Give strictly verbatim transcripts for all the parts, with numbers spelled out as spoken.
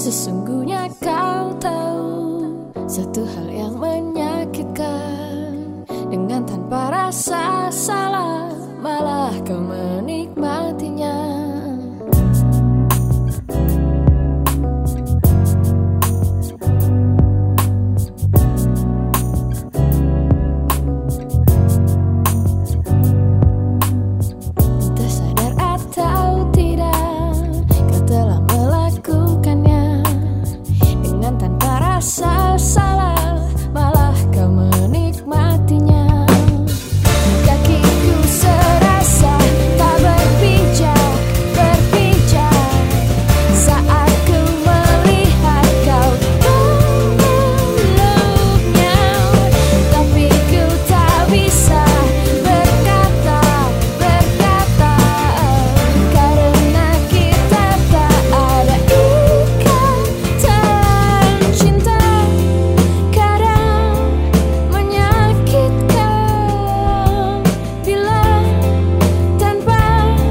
Sesungguhnya kau tahu satu hal yang menyakitkan, dengan tanpa rasa salah malah kau menikmatinya. Entah sadar atau tidak, kau telah melakukannya. Dengan tanpa rasa salah malah kau menikmatinya. Kakiku serasa tak berpijak, berpijak saat ku melihat kau memeluknya. Tapi ku tak bisa berkata, berkata, karena kita tak ada ikatan cinta. Kadang menyakitkan bila tanpa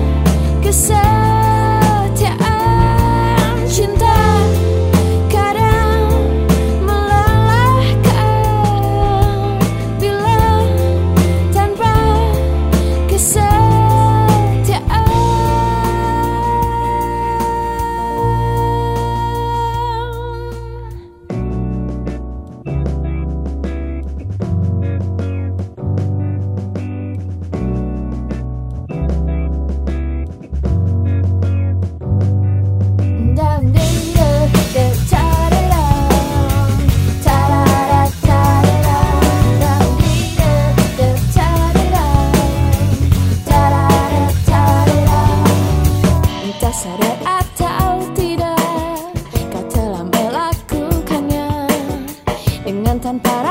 kesetiaan cinta. Kadang melelahkan bila tanpa kesetiaan. Entah sadar atau tidak, kau telah melakukannya. Dengan tanpa